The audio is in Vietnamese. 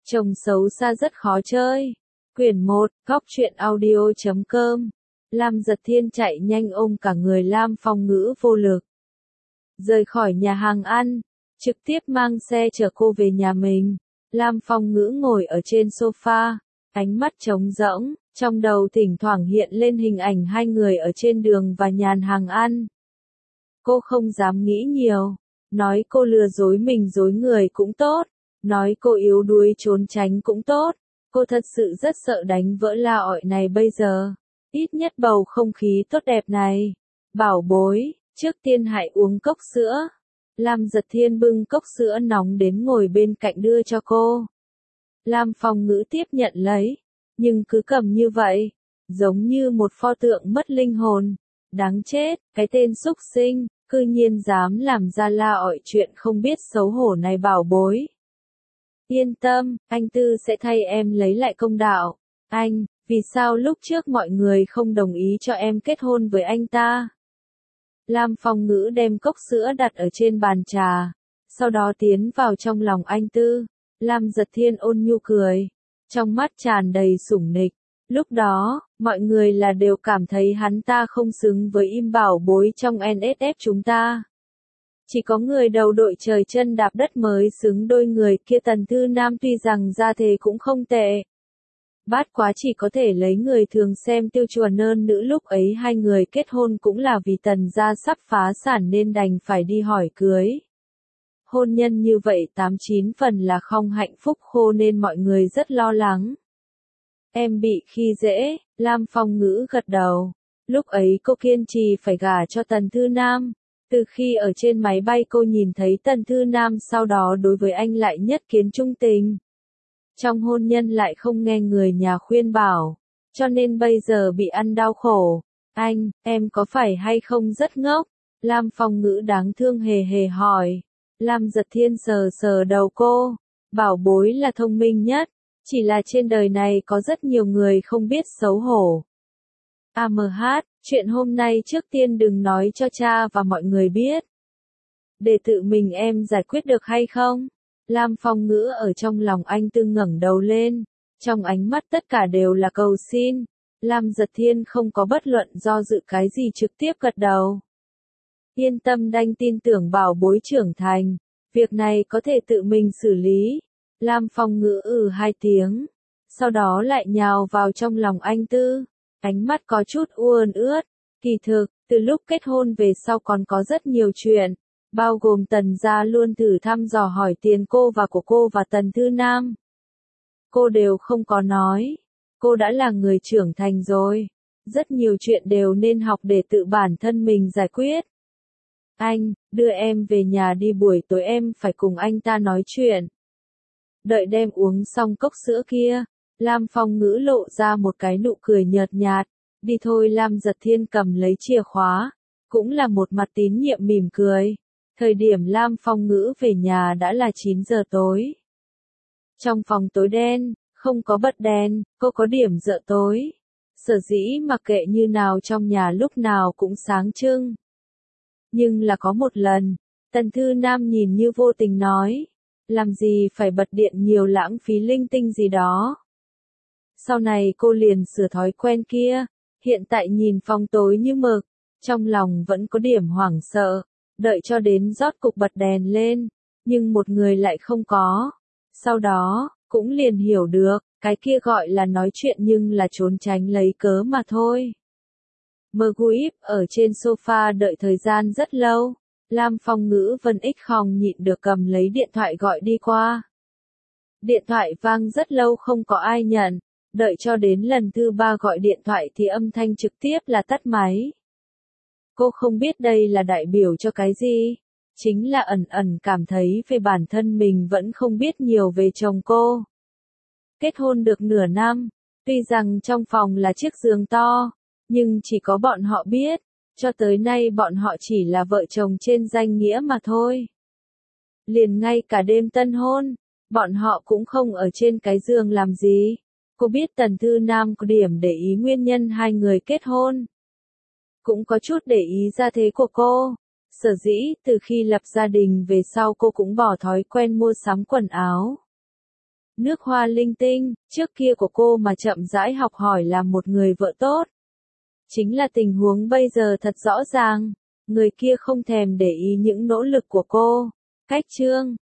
Chồng xấu xa rất khó chơi. Quyển 1, Góc truyện audio.com. Lam Giật Thiên chạy nhanh ôm cả người Lam Phong Ngữ vô lực. Rời khỏi nhà hàng ăn, trực tiếp mang xe chở cô về nhà mình. Lam Phong Ngữ ngồi ở trên sofa, ánh mắt trống rỗng, trong đầu thỉnh thoảng hiện lên hình ảnh hai người ở trên đường và nhàn hàng ăn. Cô không dám nghĩ nhiều, nói cô lừa dối mình dối người cũng tốt, nói cô yếu đuối trốn tránh cũng tốt, cô thật sự rất sợ đánh vỡ la ọi này bây giờ, ít nhất bầu không khí tốt đẹp này. Bảo bối, trước tiên hãy uống cốc sữa. Lam Giật Thiên bưng cốc sữa nóng đến ngồi bên cạnh đưa cho cô. Lam Phong Ngữ tiếp nhận lấy, nhưng cứ cầm như vậy, giống như một pho tượng mất linh hồn. Đáng chết, cái tên xúc sinh, cư nhiên dám làm ra la ọi chuyện không biết xấu hổ này bảo bối. Yên tâm, anh Tư sẽ thay em lấy lại công đạo. Anh, vì sao lúc trước mọi người không đồng ý cho em kết hôn với anh ta? Lam Phong Ngữ đem cốc sữa đặt ở trên bàn trà, sau đó tiến vào trong lòng anh Tư. Lam Giật Thiên ôn nhu cười, trong mắt tràn đầy sủng nịch. Lúc đó, mọi người đều cảm thấy hắn ta không xứng với Im bảo bối trong NSF chúng ta. Chỉ có người đầu đội trời chân đạp đất mới xứng đôi người kia. Tần Thư Nam tuy rằng gia thế cũng không tệ, bát quá chỉ có thể lấy người thường xem tiêu chuẩn nơn nữ. Lúc ấy hai người kết hôn cũng là vì Tần gia sắp phá sản nên đành phải đi hỏi cưới. Hôn nhân như vậy 89 phần là không hạnh phúc khô nên mọi người rất lo lắng. Em bị khi dễ, Lam Phong Ngữ gật đầu. Lúc ấy cô kiên trì phải gả cho Tần Thư Nam. Từ khi ở trên máy bay cô nhìn thấy Tần Thư Nam sau đó đối với anh lại nhất kiến trung tình. Trong hôn nhân lại không nghe người nhà khuyên bảo, cho nên bây giờ bị ăn đau khổ. Anh, em có phải hay không rất ngốc? Lam Phong Ngữ đáng thương hề hề hỏi. Lam Giật Thiên sờ sờ đầu cô. Bảo bối là thông minh nhất, chỉ là trên đời này có rất nhiều người không biết xấu hổ. AMH, chuyện hôm nay trước tiên đừng nói cho cha và mọi người biết. Để tự mình em giải quyết được hay không? Lam Phong Ngữ ở trong lòng anh Tư ngẩng đầu lên, trong ánh mắt tất cả đều là cầu xin. Lam Giật Thiên không có bất luận do dự cái gì trực tiếp gật đầu. Yên tâm, đanh tin tưởng bảo bối trưởng thành, việc này có thể tự mình xử lý. Lam Phong Ngữ hai tiếng, sau đó lại nhào vào trong lòng anh Tư, ánh mắt có chút uốn ướt. Kỳ thực, từ lúc kết hôn về sau còn có rất nhiều chuyện, bao gồm Tần gia luôn thử thăm dò hỏi tiền cô và của cô và Tần Thư Nam. Cô đều không có nói, cô đã là người trưởng thành rồi, rất nhiều chuyện đều nên học để tự bản thân mình giải quyết. Anh, đưa em về nhà đi, buổi tối em phải cùng anh ta nói chuyện. Đợi đem uống xong cốc sữa kia, Lam Phong Ngữ lộ ra một cái nụ cười nhợt nhạt. Đi thôi. Lam Giật Thiên cầm lấy chìa khóa, cũng là một mặt tín nhiệm mỉm cười. Thời điểm Lam Phong Ngữ về nhà đã là 9 giờ tối. Trong phòng tối đen, không có bật đèn, cô có điểm sợ tối. Sở dĩ mặc kệ như nào trong nhà lúc nào cũng sáng trưng. Nhưng là có một lần, Tần Thư Nam nhìn như vô tình nói, làm gì phải bật điện nhiều, lãng phí linh tinh gì đó. Sau này cô liền sửa thói quen kia, hiện tại nhìn phòng tối như mực, trong lòng vẫn có điểm hoảng sợ, đợi cho đến rót cục bật đèn lên, nhưng một người lại không có. Sau đó, cũng liền hiểu được, cái kia gọi là nói chuyện nhưng là trốn tránh lấy cớ mà thôi. Guip ở trên sofa đợi thời gian rất lâu. Lam Phong Ngữ Vân Ích không nhịn được cầm lấy điện thoại gọi đi qua. Điện thoại vang rất lâu không có ai nhận, đợi cho đến lần thứ 3 gọi điện thoại thì âm thanh trực tiếp là tắt máy. Cô không biết đây là đại biểu cho cái gì, chính là ẩn ẩn cảm thấy về bản thân mình vẫn không biết nhiều về chồng cô. Kết hôn được nửa năm, tuy rằng trong phòng là chiếc giường to, nhưng chỉ có bọn họ biết, cho tới nay bọn họ chỉ là vợ chồng trên danh nghĩa mà thôi. Liền ngay cả đêm tân hôn, bọn họ cũng không ở trên cái giường làm gì. Cô biết Tần Thư Nam có điểm để ý nguyên nhân hai người kết hôn. Cũng có chút để ý gia thế của cô. Sở dĩ, từ khi lập gia đình về sau cô cũng bỏ thói quen mua sắm quần áo. Nước hoa linh tinh, trước kia của cô mà chậm rãi học hỏi làm một người vợ tốt. Chính là tình huống bây giờ thật rõ ràng, người kia không thèm để ý những nỗ lực của cô. Cách chương